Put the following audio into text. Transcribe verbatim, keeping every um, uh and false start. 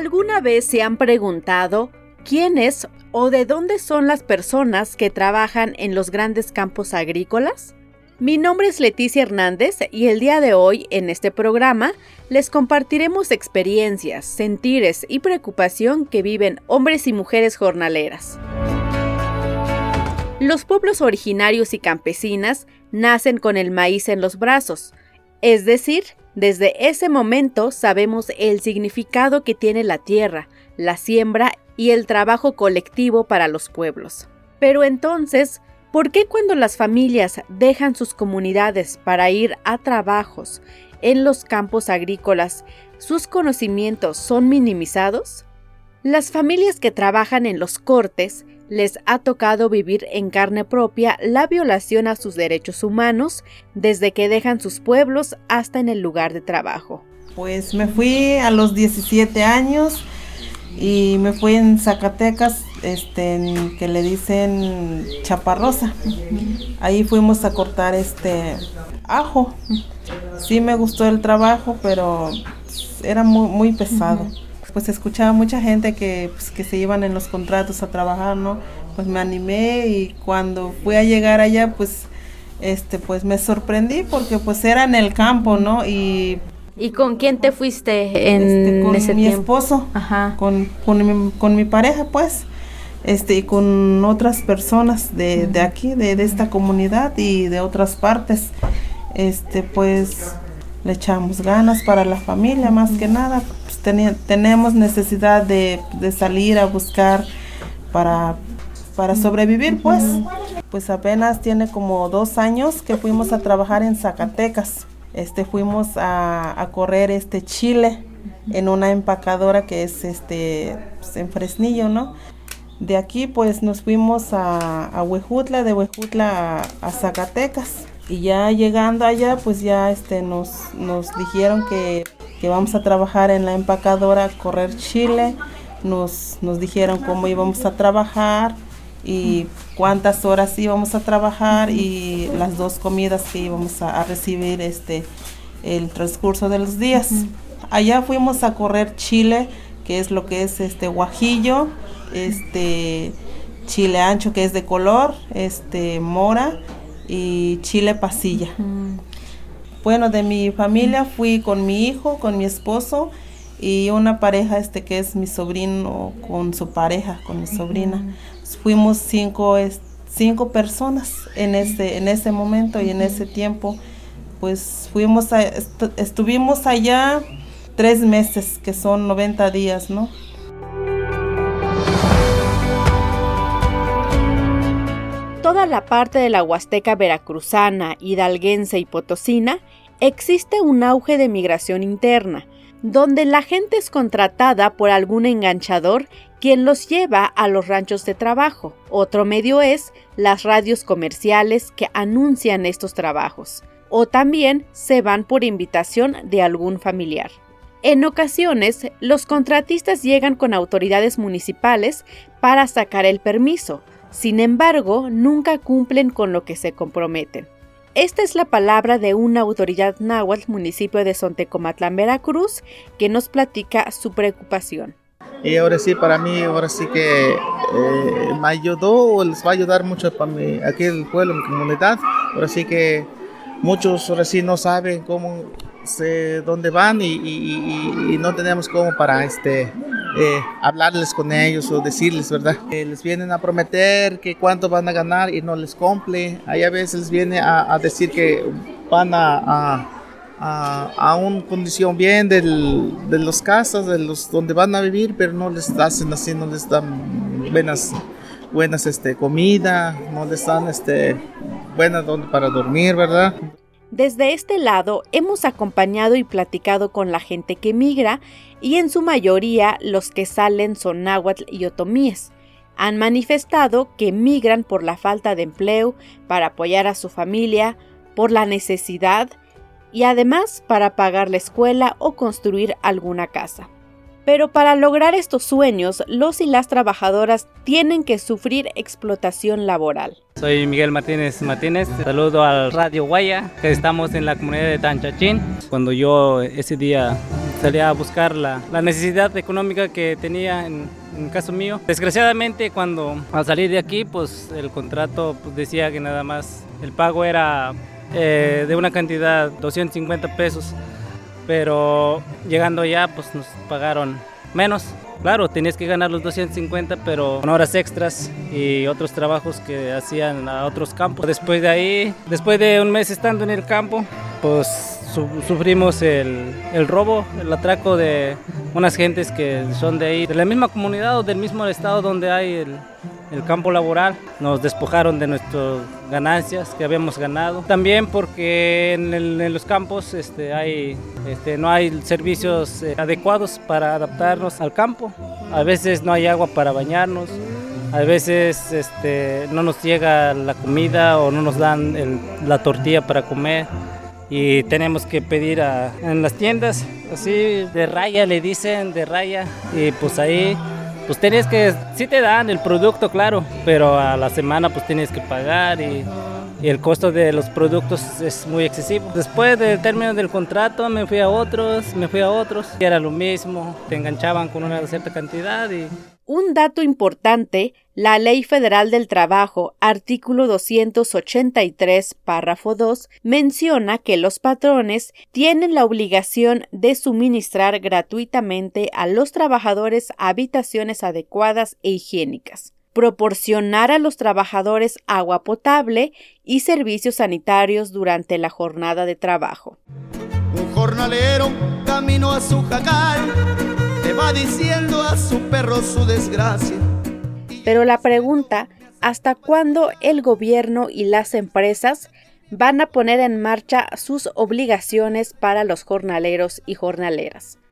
¿Alguna vez se han preguntado quiénes o de dónde son las personas que trabajan en los grandes campos agrícolas? Mi nombre es Leticia Hernández y el día de hoy, en este programa, les compartiremos experiencias, sentires y preocupación que viven hombres y mujeres jornaleras. Los pueblos originarios y campesinas nacen con el maíz en los brazos, es decir, desde ese momento sabemos el significado que tiene la tierra, la siembra y el trabajo colectivo para los pueblos. Pero entonces, ¿por qué cuando las familias dejan sus comunidades para ir a trabajos en los campos agrícolas, sus conocimientos son minimizados? Las familias que trabajan en los cortes les ha tocado vivir en carne propia la violación a sus derechos humanos desde que dejan sus pueblos hasta en el lugar de trabajo. Pues me fui a los diecisiete años y me fui en Zacatecas, este, en, que le dicen Chaparrosa. Ahí fuimos a cortar este ajo. Sí me gustó el trabajo, pero era muy, muy pesado. Pues escuchaba mucha gente que, pues, que se iban en los contratos a trabajar, ¿no? Pues me animé y cuando fui a llegar allá, pues, este, pues me sorprendí porque pues era en el campo, ¿no? Y ¿Y con quién te fuiste en este, con ese mi tiempo? esposo, Ajá. Con, con, mi, con mi pareja, pues, este, y con otras personas de, de aquí, de, de esta comunidad y de otras partes, este, pues, le echamos ganas para la familia, más que nada, pues teni- tenemos necesidad de, de salir a buscar para, para sobrevivir, pues. Pues apenas tiene como dos años que fuimos a trabajar en Zacatecas. Este, fuimos a, a correr este chile en una empacadora que es este, pues, en Fresnillo, ¿no? De aquí pues nos fuimos a, a Huejutla, de Huejutla a, a Zacatecas. Y ya llegando allá, pues ya este nos, nos dijeron que, que vamos a trabajar en la empacadora, a correr chile. Nos, nos dijeron cómo íbamos a trabajar y cuántas horas íbamos a trabajar y las dos comidas que íbamos a, a recibir este el transcurso de los días. Allá fuimos a correr chile, que es lo que es este guajillo, este chile ancho que es de color, este mora, y chile pasilla. Mm. Bueno, de mi familia fui con mi hijo, con mi esposo y una pareja este que es mi sobrino con su pareja, con mi sobrina. Mm. Fuimos cinco, es, cinco personas en ese, en ese momento y en ese tiempo. Pues fuimos a, est- estuvimos allá tres meses, que son noventa días, ¿no? Toda la parte de la Huasteca veracruzana, hidalguense y potosina, existe un auge de migración interna, donde la gente es contratada por algún enganchador quien los lleva a los ranchos de trabajo. Otro medio es las radios comerciales que anuncian estos trabajos, o también se van por invitación de algún familiar. En ocasiones, los contratistas llegan con autoridades municipales para sacar el permiso. Sin embargo, nunca cumplen con lo que se comprometen. Esta es la palabra de una autoridad náhuatl, municipio de Sontecomatlán, Veracruz, que nos platica su preocupación. Y ahora sí, para mí, ahora sí que eh, me ayudó, les va a ayudar mucho para mí, aquí el pueblo, mi comunidad. Ahora sí que muchos ahora sí no saben cómo, se, dónde van y, y, y, y no tenemos cómo para este... Eh, hablarles con ellos o decirles, ¿verdad? Eh, les vienen a prometer que cuánto van a ganar y no les cumple. Ahí a veces les viene a, a decir que van a, a, a, a una condición bien del, de las casas, de los donde van a vivir, pero no les hacen así, no les dan buenas, buenas este, comida, no les dan este, buenas donde para dormir, ¿verdad? Desde este lado hemos acompañado y platicado con la gente que migra y en su mayoría los que salen son náhuatl y otomíes. Han manifestado que migran por la falta de empleo, para apoyar a su familia, por la necesidad y además para pagar la escuela o construir alguna casa. Pero para lograr estos sueños, los y las trabajadoras tienen que sufrir explotación laboral. Soy Miguel Martínez Martínez, saludo al Radio Guaya, que estamos en la comunidad de Tanchachín. Cuando yo ese día salía a buscar la, la necesidad económica que tenía en, en el caso mío. Desgraciadamente, cuando al salir de aquí, pues el contrato pues, decía que nada más el pago era eh, de una cantidad doscientos cincuenta pesos, pero llegando allá pues nos pagaron menos. Claro, tenías que ganar los doscientos cincuenta, pero con horas extras y otros trabajos que hacían a otros campos. Después de ahí, después de un mes estando en el campo, pues su, sufrimos el, el robo, el atraco de unas gentes que son de ahí, de la misma comunidad o del mismo estado donde hay el, el campo laboral. Nos despojaron de nuestras ganancias que habíamos ganado. También porque en, el, en los campos este, hay, este, no hay servicios eh, adecuados para adaptarnos al campo. A veces no hay agua para bañarnos. A veces este, no nos llega la comida o no nos dan el, la tortilla para comer. Y tenemos que pedir a, en las tiendas, así de raya le dicen, de raya. Y pues ahí, pues tienes que, sí te dan el producto, claro, pero a la semana pues tienes que pagar y, y el costo de los productos es muy excesivo. Después del término del contrato me fui a otros, me fui a otros. Y era lo mismo, te enganchaban con una cierta cantidad y... Un dato importante, la Ley Federal del Trabajo, artículo doscientos ochenta y tres, párrafo dos, menciona que los patrones tienen la obligación de suministrar gratuitamente a los trabajadores habitaciones adecuadas e higiénicas, proporcionar a los trabajadores agua potable y servicios sanitarios durante la jornada de trabajo. Un jornalero camino a su jacal, le va diciendo a su perro su desgracia. Pero la pregunta, ¿hasta cuándo el gobierno y las empresas van a poner en marcha sus obligaciones para los jornaleros y jornaleras?